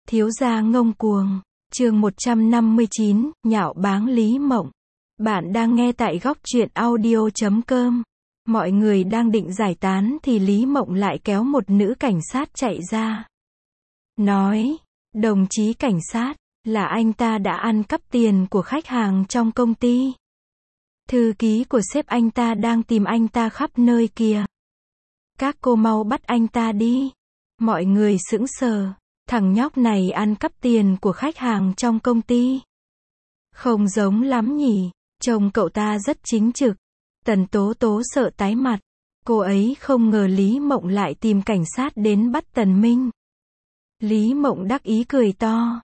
Thiếu gia ngông cuồng. Chương 159, nhạo báng Lý Mộng. Bạn đang nghe tại góc truyện audio.com. Mọi người đang định giải tán thì Lý Mộng lại kéo một nữ cảnh sát chạy ra. Nói, đồng chí cảnh sát, là anh ta đã ăn cắp tiền của khách hàng trong công ty. Thư ký của sếp anh ta đang tìm anh ta khắp nơi kìa. Các cô mau bắt anh ta đi. Mọi người sững sờ. Thằng nhóc này ăn cắp tiền của khách hàng trong công ty. Không giống lắm nhỉ, trông cậu ta rất chính trực. Tần Tố Tố sợ tái mặt. Cô ấy không ngờ Lý Mộng lại tìm cảnh sát đến bắt Tần Minh. Lý Mộng đắc ý cười to.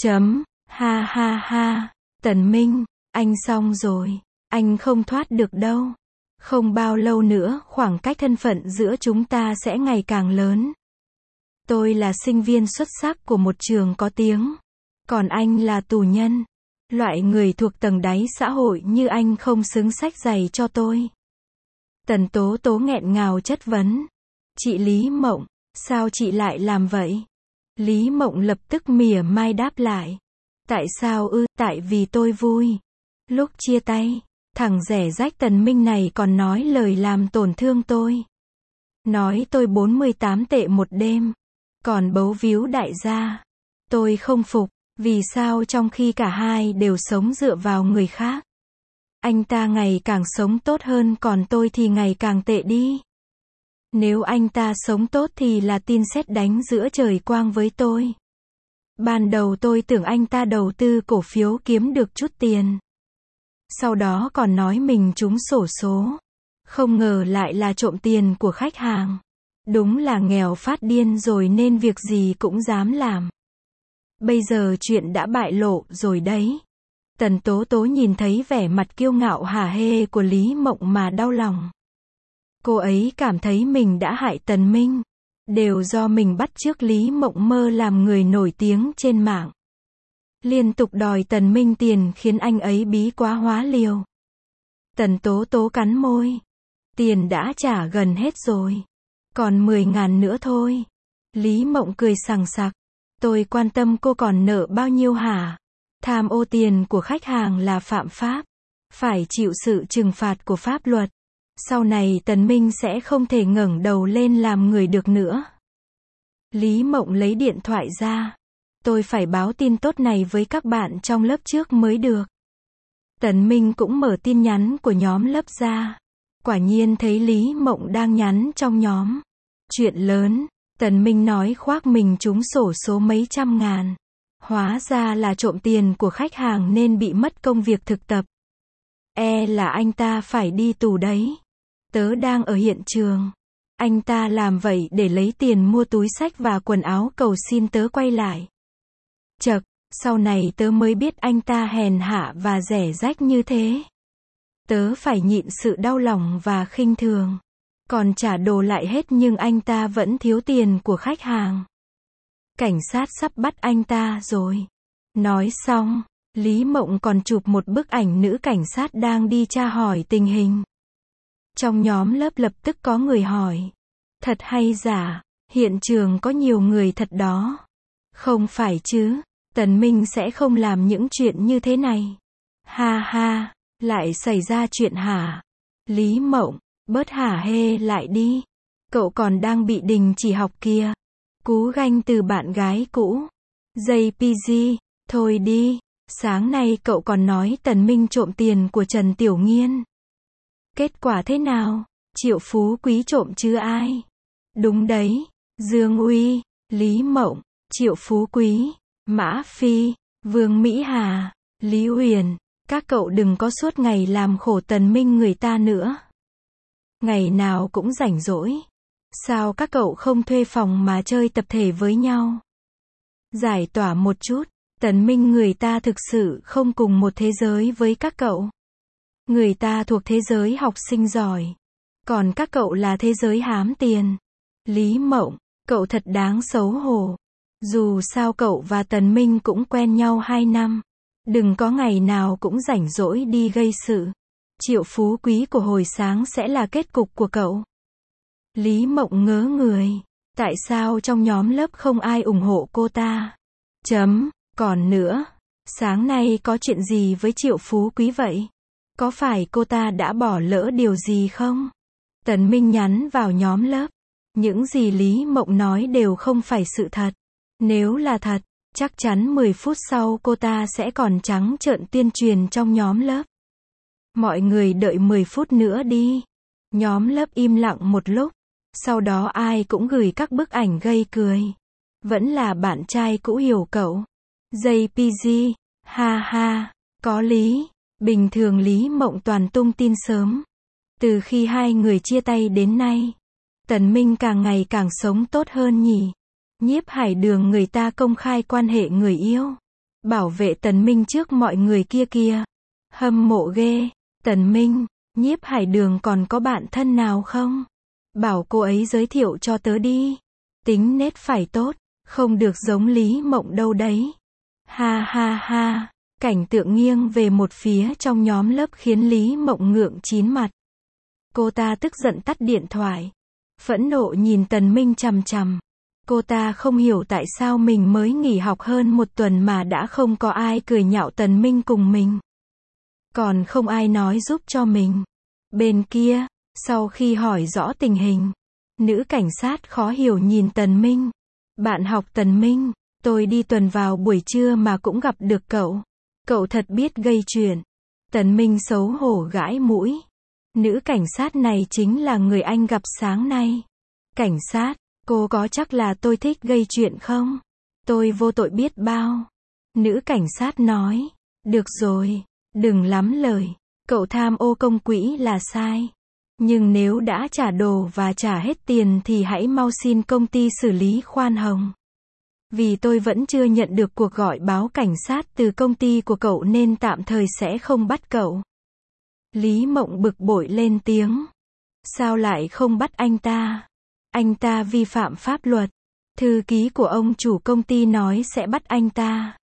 Ha ha ha, Tần Minh, anh xong rồi. Anh không thoát được đâu. Không bao lâu nữa khoảng cách thân phận giữa chúng ta sẽ ngày càng lớn. Tôi là sinh viên xuất sắc của một trường có tiếng. Còn anh là tù nhân. Loại người thuộc tầng đáy xã hội như anh không xứng xách giày cho tôi. Tần Tố Tố nghẹn ngào chất vấn. Chị Lý Mộng, sao chị lại làm vậy? Lý Mộng lập tức mỉa mai đáp lại. Tại sao ư? Tại vì tôi vui. Lúc chia tay, thằng rẻ rách Tần Minh này còn nói lời làm tổn thương tôi. Nói tôi 48 tệ một đêm. Còn bấu víu đại gia. Tôi không phục, vì sao trong khi cả hai đều sống dựa vào người khác. Anh ta ngày càng sống tốt hơn còn tôi thì ngày càng tệ đi. Nếu anh ta sống tốt thì là tin sét đánh giữa trời quang với tôi. Ban đầu tôi tưởng anh ta đầu tư cổ phiếu kiếm được chút tiền. Sau đó còn nói mình trúng xổ số. Không ngờ lại là trộm tiền của khách hàng. Đúng là nghèo phát điên rồi nên việc gì cũng dám làm. Bây giờ chuyện đã bại lộ rồi đấy. Tần Tố Tố nhìn thấy vẻ mặt kiêu ngạo hả hê của Lý Mộng mà đau lòng. Cô ấy cảm thấy mình đã hại Tần Minh. Đều do mình bắt chước Lý Mộng mơ làm người nổi tiếng trên mạng. Liên tục đòi Tần Minh tiền khiến anh ấy bí quá hóa liều. Tần Tố Tố cắn môi. Tiền đã trả gần hết rồi. Còn 10.000 nữa thôi. Lý Mộng cười sằng sặc. Tôi quan tâm cô còn nợ bao nhiêu hả? Tham ô tiền của khách hàng là phạm pháp. Phải chịu sự trừng phạt của pháp luật. Sau này Tần Minh sẽ không thể ngẩng đầu lên làm người được nữa. Lý Mộng lấy điện thoại ra. Tôi phải báo tin tốt này với các bạn trong lớp trước mới được. Tần Minh cũng mở tin nhắn của nhóm lớp ra. Quả nhiên thấy Lý Mộng đang nhắn trong nhóm. Chuyện lớn, Tần Minh nói khoác mình trúng xổ số mấy trăm ngàn. Hóa ra là trộm tiền của khách hàng nên bị mất công việc thực tập. Là anh ta phải đi tù đấy. Tớ đang ở hiện trường. Anh ta làm vậy để lấy tiền mua túi xách và quần áo cầu xin tớ quay lại. Chậc, sau này tớ mới biết anh ta hèn hạ và rẻ rách như thế. Tớ phải nhịn sự đau lòng và khinh thường. Còn trả đồ lại hết nhưng anh ta vẫn thiếu tiền của khách hàng. Cảnh sát sắp bắt anh ta rồi. Nói xong, Lý Mộng còn chụp một bức ảnh nữ cảnh sát đang đi tra hỏi tình hình. Trong nhóm lớp lập tức có người hỏi. Thật hay giả? Hiện trường có nhiều người thật đó. Không phải chứ, Tần Minh sẽ không làm những chuyện như thế này. Ha ha, lại xảy ra chuyện hả? Lý Mộng, bớt hả hê lại đi. Cậu còn đang bị đình chỉ học kìa. Cú ganh từ bạn gái cũ. JPG, thôi đi. Sáng nay cậu còn nói Tần Minh trộm tiền của Trần Tiểu Nghiên. Kết quả thế nào? Triệu Phú Quý trộm chứ ai? Đúng đấy. Dương Uy, Lý Mộng, Triệu Phú Quý, Mã Phi, Vương Mỹ Hà, Lý Uyển. Các cậu đừng có suốt ngày làm khổ Tần Minh người ta nữa. Ngày nào cũng rảnh rỗi. Sao các cậu không thuê phòng mà chơi tập thể với nhau? Giải tỏa một chút. Tần Minh người ta thực sự không cùng một thế giới với các cậu. Người ta thuộc thế giới học sinh giỏi. Còn các cậu là thế giới hám tiền. Lý Mộng, cậu thật đáng xấu hổ. Dù sao cậu và Tần Minh cũng quen nhau 2 năm. Đừng có ngày nào cũng rảnh rỗi đi gây sự. Triệu Phú Quý của hồi sáng sẽ là kết cục của cậu. Lý Mộng ngớ người. Tại sao trong nhóm lớp không ai ủng hộ cô ta? Còn nữa, sáng nay có chuyện gì với Triệu Phú Quý vậy? Có phải cô ta đã bỏ lỡ điều gì không? Tần Minh nhắn vào nhóm lớp. Những gì Lý Mộng nói đều không phải sự thật. Nếu là thật, chắc chắn 10 phút sau cô ta sẽ còn trắng trợn tuyên truyền trong nhóm lớp. Mọi người đợi 10 phút nữa đi. Nhóm lớp im lặng một lúc. Sau đó ai cũng gửi các bức ảnh gây cười. Vẫn là bạn trai cũ hiểu cậu. JPG, ha ha, có lý. Bình thường Lý Mộng toàn tung tin sớm. Từ khi hai người chia tay đến nay, Tần Minh càng ngày càng sống tốt hơn nhỉ. Nhiếp Hải Đường người ta công khai quan hệ người yêu. Bảo vệ Tần Minh trước mọi người kia kìa. Hâm mộ ghê. Tần Minh, Nhiếp Hải Đường còn có bạn thân nào không? Bảo cô ấy giới thiệu cho tớ đi. Tính nết phải tốt, không được giống Lý Mộng đâu đấy. Ha ha ha. Cảnh tượng nghiêng về một phía trong nhóm lớp khiến Lý Mộng ngượng chín mặt. Cô ta tức giận tắt điện thoại. Phẫn nộ nhìn Tần Minh chằm chằm. Cô ta không hiểu tại sao mình mới nghỉ học hơn một tuần mà đã không có ai cười nhạo Tần Minh cùng mình. Còn không ai nói giúp cho mình. Bên kia, sau khi hỏi rõ tình hình, nữ cảnh sát khó hiểu nhìn Tần Minh. Bạn học Tần Minh, tôi đi tuần vào buổi trưa mà cũng gặp được cậu. Cậu thật biết gây chuyện. Tần Minh xấu hổ gãi mũi. Nữ cảnh sát này chính là người anh gặp sáng nay. Cảnh sát, cô có chắc là tôi thích gây chuyện không? Tôi vô tội biết bao. Nữ cảnh sát nói. Được rồi, đừng lắm lời. Cậu tham ô công quỹ là sai. Nhưng nếu đã trả đồ và trả hết tiền thì hãy mau xin công ty xử lý khoan hồng. Vì tôi vẫn chưa nhận được cuộc gọi báo cảnh sát từ công ty của cậu nên tạm thời sẽ không bắt cậu. Lý Mộng bực bội lên tiếng. Sao lại không bắt anh ta? Anh ta vi phạm pháp luật. Thư ký của ông chủ công ty nói sẽ bắt anh ta.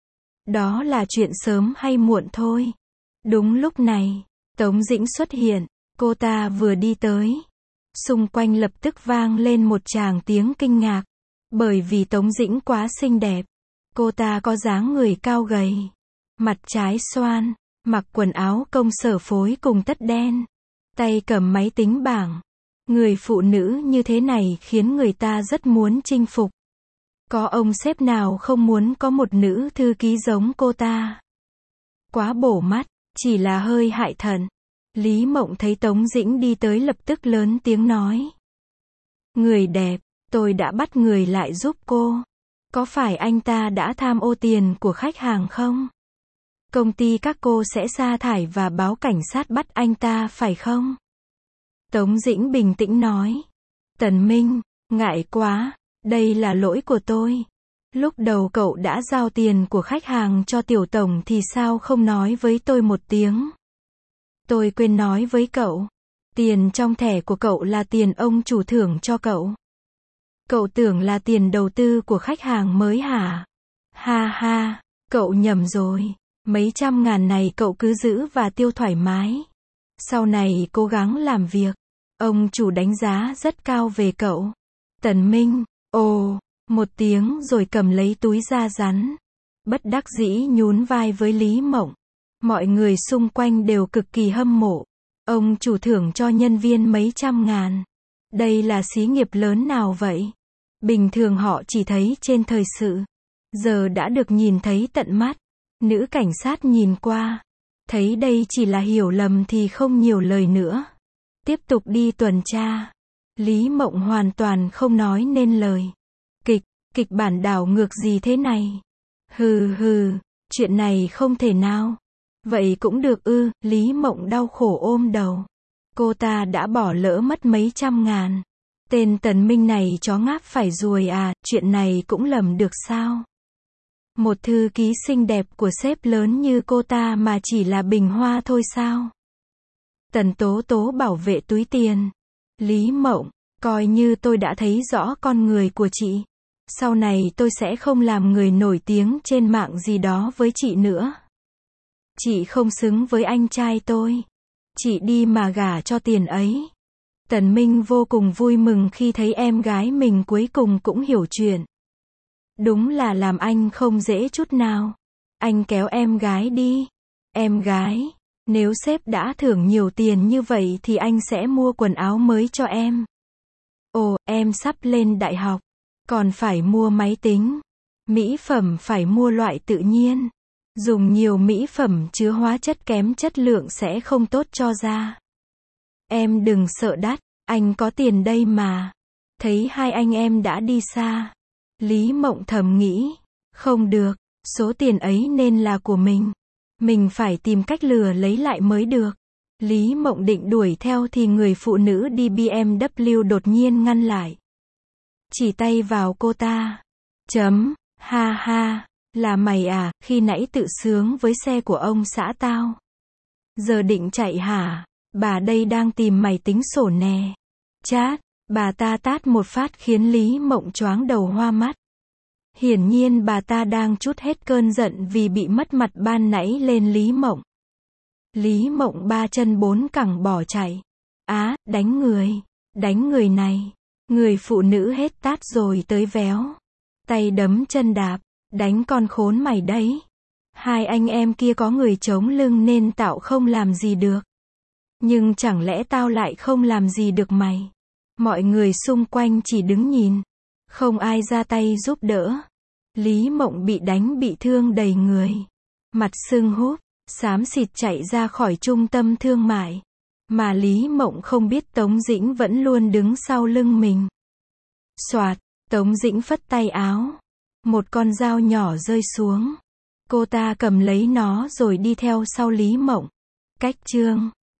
Đó là chuyện sớm hay muộn thôi. Đúng lúc này, Tống Dĩnh xuất hiện. Cô ta vừa đi tới. Xung quanh lập tức vang lên một tràng tiếng kinh ngạc. Bởi vì Tống Dĩnh quá xinh đẹp. Cô ta có dáng người cao gầy. Mặt trái xoan. Mặc quần áo công sở phối cùng tất đen. Tay cầm máy tính bảng. Người phụ nữ như thế này khiến người ta rất muốn chinh phục. Có ông sếp nào không muốn có một nữ thư ký giống cô ta. Quá bổ mắt, chỉ là hơi hại thận. Lý Mộng thấy Tống Dĩnh đi tới lập tức lớn tiếng nói. Người đẹp, tôi đã bắt người lại giúp cô. Có phải anh ta đã tham ô tiền của khách hàng không? Công ty các cô sẽ sa thải và báo cảnh sát bắt anh ta phải không? Tống Dĩnh bình tĩnh nói. Tần Minh, ngại quá, đây là lỗi của tôi. Lúc đầu cậu đã giao tiền của khách hàng cho tiểu tổng thì sao không nói với tôi một tiếng? Tôi quên nói với cậu. Tiền trong thẻ của cậu là tiền ông chủ thưởng cho cậu. Cậu tưởng là tiền đầu tư của khách hàng mới hả? Ha ha, cậu nhầm rồi. Mấy trăm ngàn này cậu cứ giữ và tiêu thoải mái. Sau này cố gắng làm việc. Ông chủ đánh giá rất cao về cậu. Tần Minh, ồ, một tiếng rồi cầm lấy túi da rắn. Bất đắc dĩ nhún vai với Lý Mộng. Mọi người xung quanh đều cực kỳ hâm mộ. Ông chủ thưởng cho nhân viên mấy trăm ngàn. Đây là xí nghiệp lớn nào vậy? Bình thường họ chỉ thấy trên thời sự. Giờ đã được nhìn thấy tận mắt. Nữ cảnh sát nhìn qua. Thấy đây chỉ là hiểu lầm thì không nhiều lời nữa. Tiếp tục đi tuần tra. Lý Mộng hoàn toàn không nói nên lời. Kịch bản đảo ngược gì thế này? Hừ, chuyện này không thể nào. Vậy cũng được ư? Lý Mộng đau khổ ôm đầu. Cô ta đã bỏ lỡ mất mấy trăm ngàn. Tên Tần Minh này chó ngáp phải ruồi à, chuyện này cũng lầm được sao? Một thư ký xinh đẹp của sếp lớn như cô ta mà chỉ là bình hoa thôi sao? Tần Tố Tố bảo vệ túi tiền. Lý Mộng, coi như tôi đã thấy rõ con người của chị. Sau này tôi sẽ không làm người nổi tiếng trên mạng gì đó với chị nữa. Chị không xứng với anh trai tôi. Chị đi mà gả cho tiền ấy. Tần Minh vô cùng vui mừng khi thấy em gái mình cuối cùng cũng hiểu chuyện. Đúng là làm anh không dễ chút nào. Anh kéo em gái đi. Em gái, nếu sếp đã thưởng nhiều tiền như vậy thì anh sẽ mua quần áo mới cho em. Ồ, em sắp lên đại học, còn phải mua máy tính. Mỹ phẩm phải mua loại tự nhiên. Dùng nhiều mỹ phẩm chứa hóa chất kém chất lượng sẽ không tốt cho da. Em đừng sợ đắt, anh có tiền đây mà. Thấy hai anh em đã đi xa. Lý Mộng thầm nghĩ, không được, số tiền ấy nên là của mình. Mình phải tìm cách lừa lấy lại mới được. Lý Mộng định đuổi theo thì người phụ nữ đi BMW đột nhiên ngăn lại. Chỉ tay vào cô ta. Ha ha, là mày à, khi nãy tự sướng với xe của ông xã tao. Giờ định chạy hả? Bà đây đang tìm mày tính sổ nè. Chát, bà ta tát một phát khiến Lý Mộng choáng đầu hoa mắt. Hiển nhiên bà ta đang trút hết cơn giận vì bị mất mặt ban nãy lên Lý Mộng. Lý Mộng ba chân bốn cẳng bỏ chạy. Á, đánh người này. Người phụ nữ hết tát rồi tới véo. Tay đấm chân đạp, đánh con khốn mày đấy. Hai anh em kia có người chống lưng nên tao không làm gì được. Nhưng chẳng lẽ tao lại không làm gì được mày? Mọi người xung quanh chỉ đứng nhìn. Không ai ra tay giúp đỡ. Lý Mộng bị đánh bị thương đầy người. Mặt sưng húp, xám xịt chạy ra khỏi trung tâm thương mại. Mà Lý Mộng không biết Tống Dĩnh vẫn luôn đứng sau lưng mình. Soạt, Tống Dĩnh phất tay áo. Một con dao nhỏ rơi xuống. Cô ta cầm lấy nó rồi đi theo sau Lý Mộng. Cách chương